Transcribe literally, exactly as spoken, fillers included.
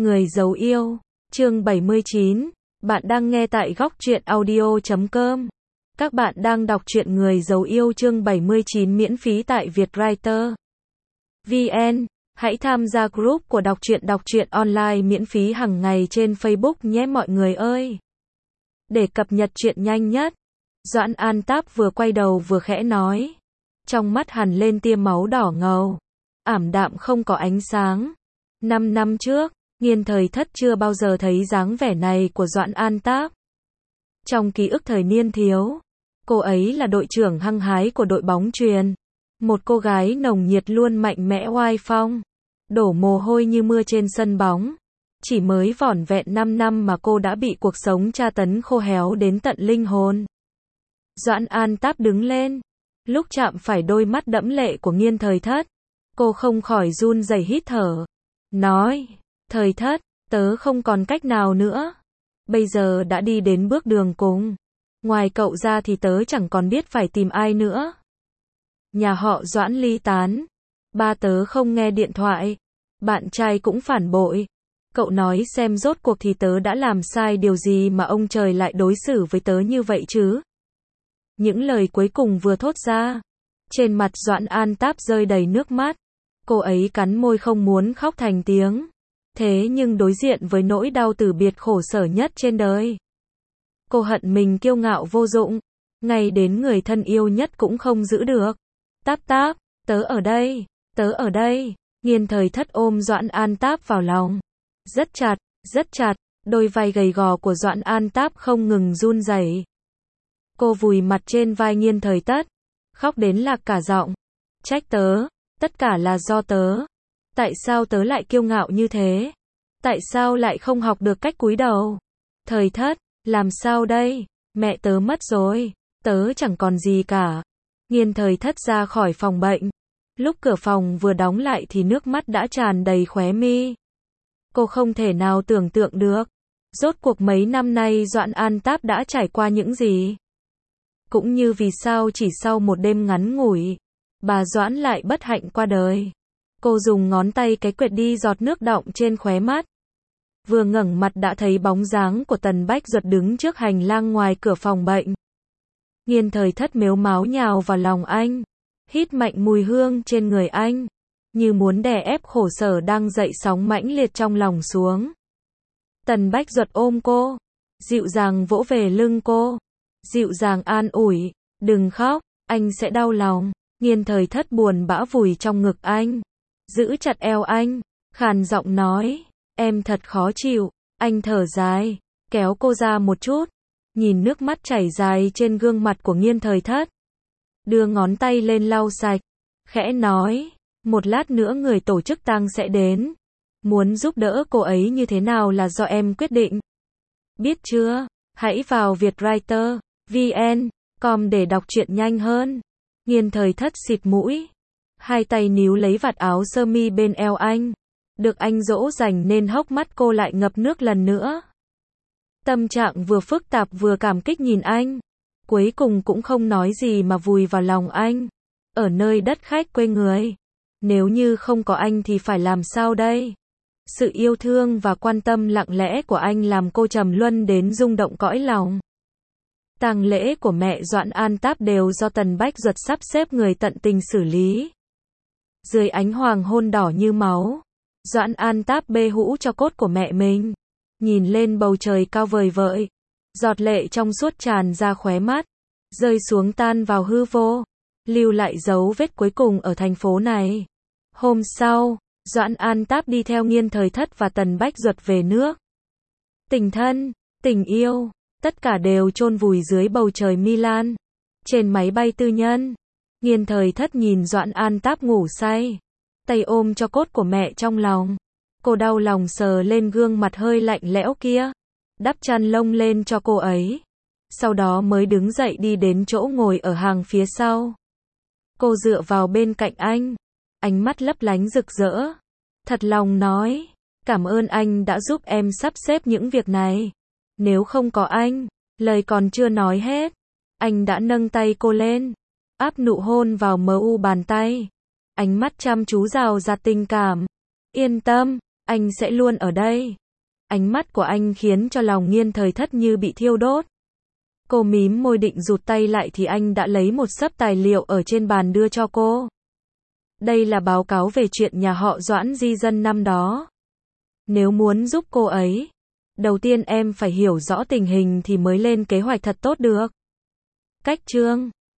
Người giấu yêu, chương bảy mươi chín, bạn đang nghe tại góc truyện audio chấm com. Các bạn đang đọc truyện Người giấu yêu chương bảy mươi chín miễn phí tại Vietwriter. vê en, hãy tham gia group của đọc truyện đọc truyện online miễn phí hàng ngày trên Facebook nhé mọi người ơi. Để cập nhật truyện nhanh nhất, Doãn An Táp vừa quay đầu vừa khẽ nói. Trong mắt hằn lên tia máu đỏ ngầu, ảm đạm không có ánh sáng. Năm năm trước, Nghiên Thời Thất chưa bao giờ thấy dáng vẻ này của Doãn An Táp. Trong ký ức thời niên thiếu, cô ấy là đội trưởng hăng hái của đội bóng chuyền. Một cô gái nồng nhiệt luôn mạnh mẽ oai phong, đổ mồ hôi như mưa trên sân bóng. Chỉ mới vỏn vẹn năm năm mà cô đã bị cuộc sống tra tấn khô héo đến tận linh hồn. Doãn An Táp đứng lên, lúc chạm phải đôi mắt đẫm lệ của Nghiên Thời Thất, cô không khỏi run rẩy hít thở. Nói, Thời Thất, tớ không còn cách nào nữa. Bây giờ đã đi đến bước đường cùng. Ngoài cậu ra thì tớ chẳng còn biết phải tìm ai nữa. Nhà họ Doãn ly tán. Ba tớ không nghe điện thoại. Bạn trai cũng phản bội. Cậu nói xem rốt cuộc thì tớ đã làm sai điều gì mà ông trời lại đối xử với tớ như vậy chứ? Những lời cuối cùng vừa thốt ra, trên mặt Doãn An Táp rơi đầy nước mắt. Cô ấy cắn môi không muốn khóc thành tiếng. Thế nhưng đối diện với nỗi đau từ biệt khổ sở nhất trên đời, cô hận mình kiêu ngạo vô dụng, ngay đến người thân yêu nhất cũng không giữ được. Táp Táp, tớ ở đây, tớ ở đây. Nghiên Thời Thất ôm Doãn An Táp vào lòng. Rất chặt, rất chặt, đôi vai gầy gò của Doãn An Táp không ngừng run rẩy. Cô vùi mặt trên vai Nghiên Thời Thất, khóc đến lạc cả giọng. Trách tớ, tất cả là do tớ. Tại sao tớ lại kiêu ngạo như thế? Tại sao lại không học được cách cúi đầu? Thời Thất, làm sao đây? Mẹ tớ mất rồi, tớ chẳng còn gì cả. Nghiên Thời Thất ra khỏi phòng bệnh. Lúc cửa phòng vừa đóng lại thì nước mắt đã tràn đầy khóe mi. Cô không thể nào tưởng tượng được, rốt cuộc mấy năm nay Doãn An Táp đã trải qua những gì. Cũng như vì sao chỉ sau một đêm ngắn ngủi, bà Doãn lại bất hạnh qua đời. Cô dùng ngón tay cái quệt đi giọt nước đọng trên khóe mắt. Vừa ngẩng mặt đã thấy bóng dáng của Tần Bách Duật đứng trước hành lang ngoài cửa phòng bệnh. Nghiên Thời Thất mếu máo nhào vào lòng anh, hít mạnh mùi hương trên người anh, như muốn đè ép khổ sở đang dậy sóng mãnh liệt trong lòng xuống. Tần Bách Duật ôm cô, dịu dàng vỗ về lưng cô, dịu dàng an ủi, đừng khóc, anh sẽ đau lòng. Nghiên Thời Thất buồn bã vùi trong ngực anh, giữ chặt eo anh, khàn giọng nói, em thật khó chịu. Anh thở dài, kéo cô ra một chút, nhìn nước mắt chảy dài trên gương mặt của Nghiên Thời Thất, đưa ngón tay lên lau sạch, khẽ nói, một lát nữa người tổ chức tang sẽ đến, muốn giúp đỡ cô ấy như thế nào là do em quyết định. Biết chưa? Hãy vào Vietwriter, vn, com để đọc truyện nhanh hơn. Nghiên Thời Thất xịt mũi, hai tay níu lấy vạt áo sơ mi bên eo anh. Được anh dỗ dành nên hốc mắt cô lại ngập nước lần nữa. Tâm trạng vừa phức tạp vừa cảm kích nhìn anh. Cuối cùng cũng không nói gì mà vùi vào lòng anh. Ở nơi đất khách quê người, nếu như không có anh thì phải làm sao đây? Sự yêu thương và quan tâm lặng lẽ của anh làm cô trầm luân đến rung động cõi lòng. Tang lễ của mẹ Doãn An Táp đều do Tần Bách Duật sắp xếp người tận tình xử lý. Dưới ánh hoàng hôn đỏ như máu, Doãn An Táp bê hũ cho cốt của mẹ mình, nhìn lên bầu trời cao vời vợi, giọt lệ trong suốt tràn ra khóe mắt, rơi xuống tan vào hư vô, lưu lại dấu vết cuối cùng ở thành phố này. Hôm sau, Doãn An Táp đi theo Nghiên Thời Thất và Tần Bách Duật về nước. Tình thân, tình yêu, tất cả đều chôn vùi dưới bầu trời Milan. Trên máy bay tư nhân, Nghiên Thời Thất nhìn Doãn An Táp ngủ say, tay ôm cho cốt của mẹ trong lòng. Cô đau lòng sờ lên gương mặt hơi lạnh lẽo kia, đắp chăn lông lên cho cô ấy. Sau đó mới đứng dậy đi đến chỗ ngồi ở hàng phía sau. Cô dựa vào bên cạnh anh, ánh mắt lấp lánh rực rỡ. Thật lòng nói, cảm ơn anh đã giúp em sắp xếp những việc này. Nếu không có anh, lời còn chưa nói hết, anh đã nâng tay cô lên, áp nụ hôn vào mờ u bàn tay. Ánh mắt chăm chú rào rạt tình cảm. Yên tâm, Anh sẽ luôn ở đây. Ánh mắt của anh khiến cho lòng Nghiên Thời Thất như bị thiêu đốt. Cô mím môi định rụt tay lại thì anh đã lấy một xấp tài liệu ở trên bàn đưa cho cô. Đây là báo cáo về chuyện nhà họ Doãn di dân năm đó. Nếu muốn giúp cô ấy, đầu tiên em phải hiểu rõ tình hình thì mới lên kế hoạch thật tốt được. Cách chương